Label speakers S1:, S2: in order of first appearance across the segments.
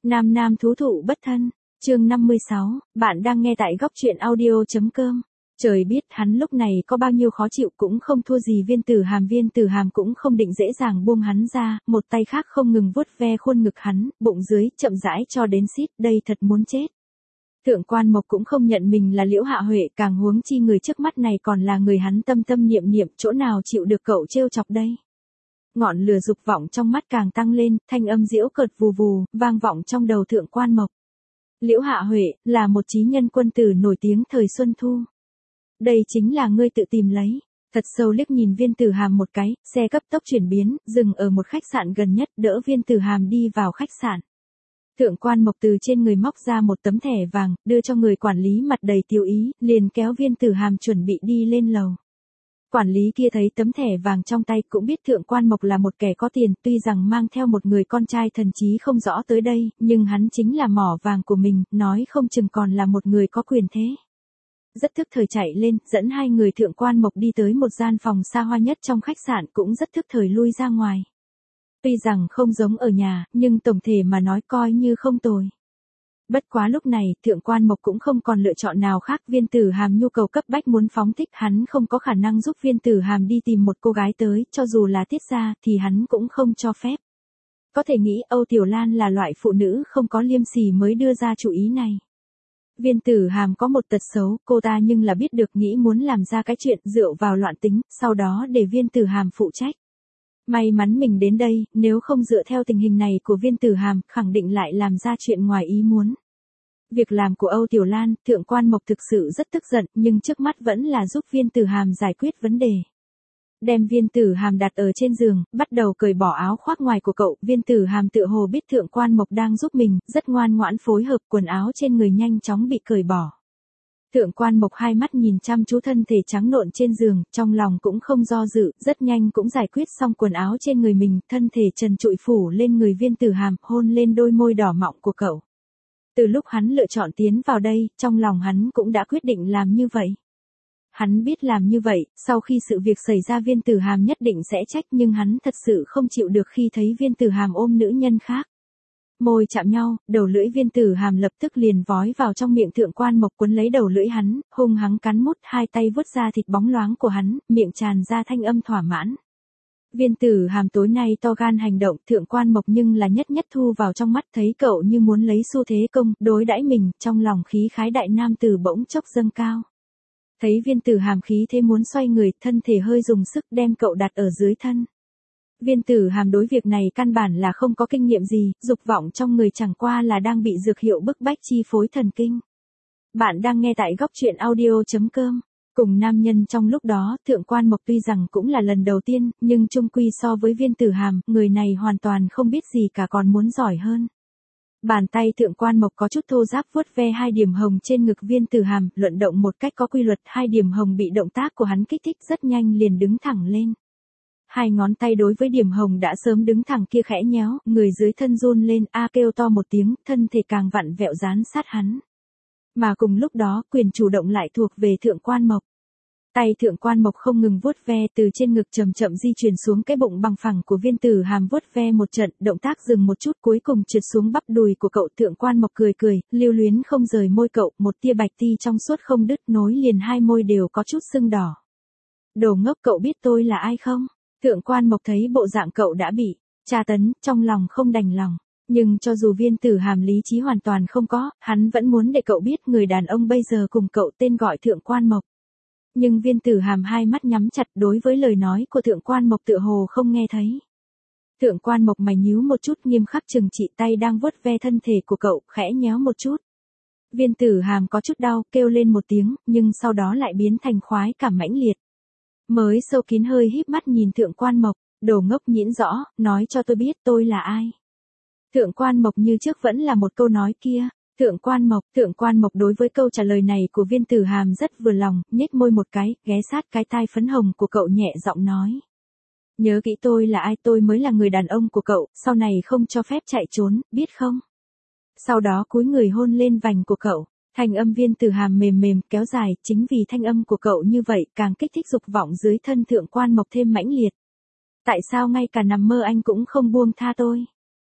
S1: Nam nam thú thụ bất thân, chương 56, bạn đang nghe tại góc truyện audio.com. Trời biết hắn lúc này có bao nhiêu khó chịu cũng không thua gì Viên Tử Hàm cũng không định dễ dàng buông hắn ra, một tay khác không ngừng vuốt ve khuôn ngực hắn, bụng dưới, chậm rãi cho đến xít, đây thật muốn chết. Thượng Quan Mộc cũng không nhận mình là Liễu Hạ Huệ, càng huống chi người trước mắt này còn là người hắn tâm tâm niệm niệm, chỗ nào chịu được cậu trêu chọc đây. Ngọn lửa dục vọng trong mắt càng tăng lên, thanh âm giễu cợt vù vù, vang vọng trong đầu Thượng Quan Mộc. Liễu Hạ Huệ, là một chí nhân quân tử nổi tiếng thời Xuân Thu. Đây chính là ngươi tự tìm lấy. Thật sâu liếc nhìn Viên Tử Hàm một cái, xe cấp tốc chuyển biến, dừng ở một khách sạn gần nhất, đỡ Viên Tử Hàm đi vào khách sạn. Thượng Quan Mộc từ trên người móc ra một tấm thẻ vàng, đưa cho người quản lý mặt đầy tiêu ý, liền kéo Viên Tử Hàm chuẩn bị đi lên lầu. Quản lý kia thấy tấm thẻ vàng trong tay cũng biết Thượng Quan Mộc là một kẻ có tiền, tuy rằng mang theo một người con trai thần trí không rõ tới đây, nhưng hắn chính là mỏ vàng của mình, nói không chừng còn là một người có quyền thế. Rất thức thời chạy lên, dẫn hai người Thượng Quan Mộc đi tới một gian phòng xa hoa nhất trong khách sạn, cũng rất thức thời lui ra ngoài. Tuy rằng không giống ở nhà, nhưng tổng thể mà nói coi như không tồi. Bất quá lúc này, Thượng Quan Mộc cũng không còn lựa chọn nào khác, Viên Tử Hàm nhu cầu cấp bách muốn phóng thích, hắn không có khả năng giúp Viên Tử Hàm đi tìm một cô gái tới, cho dù là Tiết gia thì hắn cũng không cho phép. Có thể nghĩ Âu Tiểu Lan là loại phụ nữ không có liêm sỉ mới đưa ra chủ ý này. Viên Tử Hàm có một tật xấu, cô ta nhưng là biết được nghĩ muốn làm ra cái chuyện rượu vào loạn tính, sau đó để Viên Tử Hàm phụ trách. May mắn mình đến đây, nếu không dựa theo tình hình này của Viên Tử Hàm, khẳng định lại làm ra chuyện ngoài ý muốn. Việc làm của Âu Tiểu Lan, Thượng Quan Mộc thực sự rất tức giận, nhưng trước mắt vẫn là giúp Viên Tử Hàm giải quyết vấn đề. Đem Viên Tử Hàm đặt ở trên giường, bắt đầu cởi bỏ áo khoác ngoài của cậu, Viên Tử Hàm tựa hồ biết Thượng Quan Mộc đang giúp mình, rất ngoan ngoãn phối hợp, quần áo trên người nhanh chóng bị cởi bỏ. Thượng Quan Mộc hai mắt nhìn chăm chú thân thể trắng nộn trên giường, trong lòng cũng không do dự, rất nhanh cũng giải quyết xong quần áo trên người mình, thân thể trần trụi phủ lên người Viên Tử Hàm, hôn lên đôi môi đỏ mọng của cậu. Từ lúc hắn lựa chọn tiến vào đây, trong lòng hắn cũng đã quyết định làm như vậy. Hắn biết làm như vậy, sau khi sự việc xảy ra Viên Tử Hàm nhất định sẽ trách, nhưng hắn thật sự không chịu được khi thấy Viên Tử Hàm ôm nữ nhân khác. Môi chạm nhau, đầu lưỡi Viên Tử Hàm lập tức liền vói vào trong miệng Thượng Quan Mộc, quấn lấy đầu lưỡi hắn, hung hăng cắn mút, hai tay vuốt ra thịt bóng loáng của hắn, miệng tràn ra thanh âm thỏa mãn. Viên Tử Hàm tối nay to gan hành động, Thượng Quan Mộc nhưng là nhất nhất thu vào trong mắt, thấy cậu như muốn lấy xu thế công, đối đãi mình, trong lòng khí khái đại nam tử bỗng chốc dâng cao. Thấy Viên Tử Hàm khí thế muốn xoay người, thân thể hơi dùng sức đem cậu đặt ở dưới thân. Viên Tử Hàm đối việc này căn bản là không có kinh nghiệm gì, dục vọng trong người chẳng qua là đang bị dược hiệu bức bách chi phối thần kinh. Bạn đang nghe tại góc truyện audio.com. Cùng nam nhân trong lúc đó, Thượng Quan Mộc tuy rằng cũng là lần đầu tiên, nhưng chung quy so với Viên Tử Hàm, người này hoàn toàn không biết gì cả, còn muốn giỏi hơn. Bàn tay Thượng Quan Mộc có chút thô ráp vuốt ve hai điểm hồng trên ngực Viên Tử Hàm, luận động một cách có quy luật, hai điểm hồng bị động tác của hắn kích thích rất nhanh liền đứng thẳng lên. Hai ngón tay đối với điểm hồng đã sớm đứng thẳng kia khẽ nhéo, người dưới thân run lên, kêu to một tiếng, thân thể càng vặn vẹo dán sát hắn. Mà cùng lúc đó, quyền chủ động lại thuộc về Thượng Quan Mộc. Tay Thượng Quan Mộc không ngừng vuốt ve từ trên ngực chậm chậm di chuyển xuống cái bụng bằng phẳng của Viên Tử Hàm, vuốt ve một trận, động tác dừng một chút, cuối cùng trượt xuống bắp đùi của cậu. Thượng Quan Mộc cười cười, lưu luyến không rời môi cậu, một tia bạch ti trong suốt không đứt, nối liền hai môi đều có chút sưng đỏ. Đồ ngốc, cậu biết tôi là ai không? Thượng Quan Mộc thấy bộ dạng cậu đã bị tra tấn, trong lòng không đành lòng. Nhưng cho dù Viên Tử Hàm lý trí hoàn toàn không có, hắn vẫn muốn để cậu biết người đàn ông bây giờ cùng cậu tên gọi Thượng Quan Mộc. Nhưng Viên Tử Hàm hai mắt nhắm chặt, đối với lời nói của Thượng Quan Mộc tựa hồ không nghe thấy. Thượng Quan Mộc mày nhíu một chút, nghiêm khắc trừng trị, tay đang vuốt ve thân thể của cậu, khẽ nhéo một chút. Viên Tử Hàm có chút đau, kêu lên một tiếng, nhưng sau đó lại biến thành khoái cảm mãnh liệt. Mới sâu kín hơi híp mắt nhìn Thượng Quan Mộc, đồ ngốc, nhĩn rõ, nói cho tôi biết tôi là ai. Thượng Quan Mộc như trước vẫn là một câu nói kia. Thượng Quan Mộc đối với câu trả lời này của Viên Tử Hàm rất vừa lòng, nhếch môi một cái, ghé sát cái tai phấn hồng của cậu nhẹ giọng nói. Nhớ kỹ tôi là ai, tôi mới là người đàn ông của cậu, sau này không cho phép chạy trốn, biết không? Sau đó cúi người hôn lên vành của cậu. Thanh âm Viên Tử Hàm mềm mềm, kéo dài, chính vì thanh âm của cậu như vậy, càng kích thích dục vọng dưới thân Thượng Quan Mộc thêm mãnh liệt. Tại sao ngay cả nằm mơ anh cũng không buông tha tôi?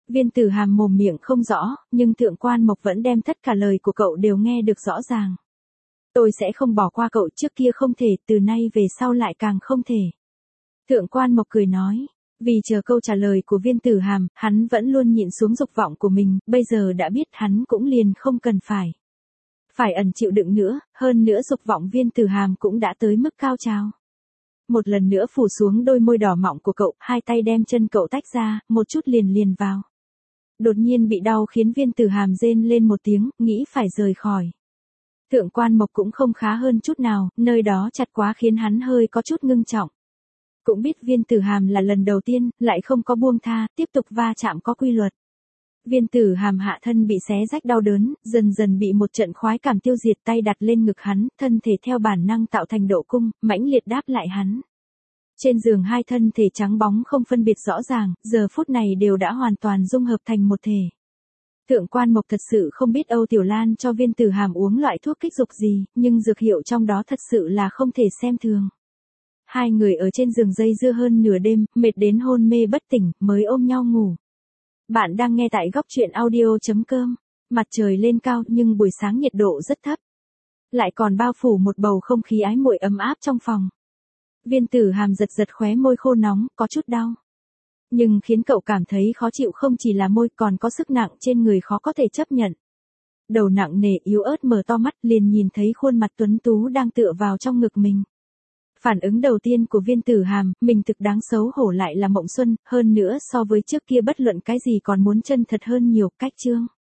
S1: Viên Tử Hàm mồm miệng không rõ, nhưng Thượng Quan Mộc vẫn đem tất cả lời của cậu đều nghe được rõ ràng. Tôi sẽ không bỏ qua cậu, trước kia không thể, từ nay về sau lại càng không thể. Thượng Quan Mộc cười nói. Vì chờ câu trả lời của Viên Tử Hàm, hắn vẫn luôn nhịn xuống dục vọng của mình, bây giờ đã biết hắn cũng liền không cần phải ẩn chịu đựng nữa, hơn nữa dục vọng Viên Tử Hàm cũng đã tới mức cao trào. Một lần nữa phủ xuống đôi môi đỏ mọng của cậu, hai tay đem chân cậu tách ra, một chút liền vào. Đột nhiên bị đau khiến Viên Tử Hàm rên lên một tiếng, nghĩ phải rời khỏi. Thượng Quan Mộc cũng không khá hơn chút nào, nơi đó chặt quá khiến hắn hơi có chút ngưng trọng. Cũng biết Viên Tử Hàm là lần đầu tiên, lại không có buông tha, tiếp tục va chạm có quy luật. Viên Tử Hàm hạ thân bị xé rách đau đớn, dần dần bị một trận khoái cảm tiêu diệt, tay đặt lên ngực hắn, thân thể theo bản năng tạo thành độ cung, mãnh liệt đáp lại hắn. Trên giường hai thân thể trắng bóng không phân biệt rõ ràng, giờ phút này đều đã hoàn toàn dung hợp thành một thể. Thượng Quan Mộc thật sự không biết Âu Tiểu Lan cho Viên Tử Hàm uống loại thuốc kích dục gì, nhưng dược hiệu trong đó thật sự là không thể xem thường. Hai người ở trên giường dây dưa hơn nửa đêm, mệt đến hôn mê bất tỉnh, mới ôm nhau ngủ. Bạn đang nghe tại góc truyện audio.com. Mặt trời lên cao nhưng buổi sáng nhiệt độ rất thấp. Lại còn bao phủ một bầu không khí ái muội ấm áp trong phòng. Viên Tử Hàm giật giật khóe môi khô nóng, có chút đau. Nhưng khiến cậu cảm thấy khó chịu không chỉ là môi, còn có sức nặng trên người khó có thể chấp nhận. Đầu nặng nề yếu ớt mở to mắt, liền nhìn thấy khuôn mặt tuấn tú đang tựa vào trong ngực mình. Phản ứng đầu tiên của Viên Tử Hàm, mình thực đáng xấu hổ lại là Mộng Xuân, hơn nữa so với trước kia bất luận cái gì còn muốn chân thật hơn nhiều, cách chương.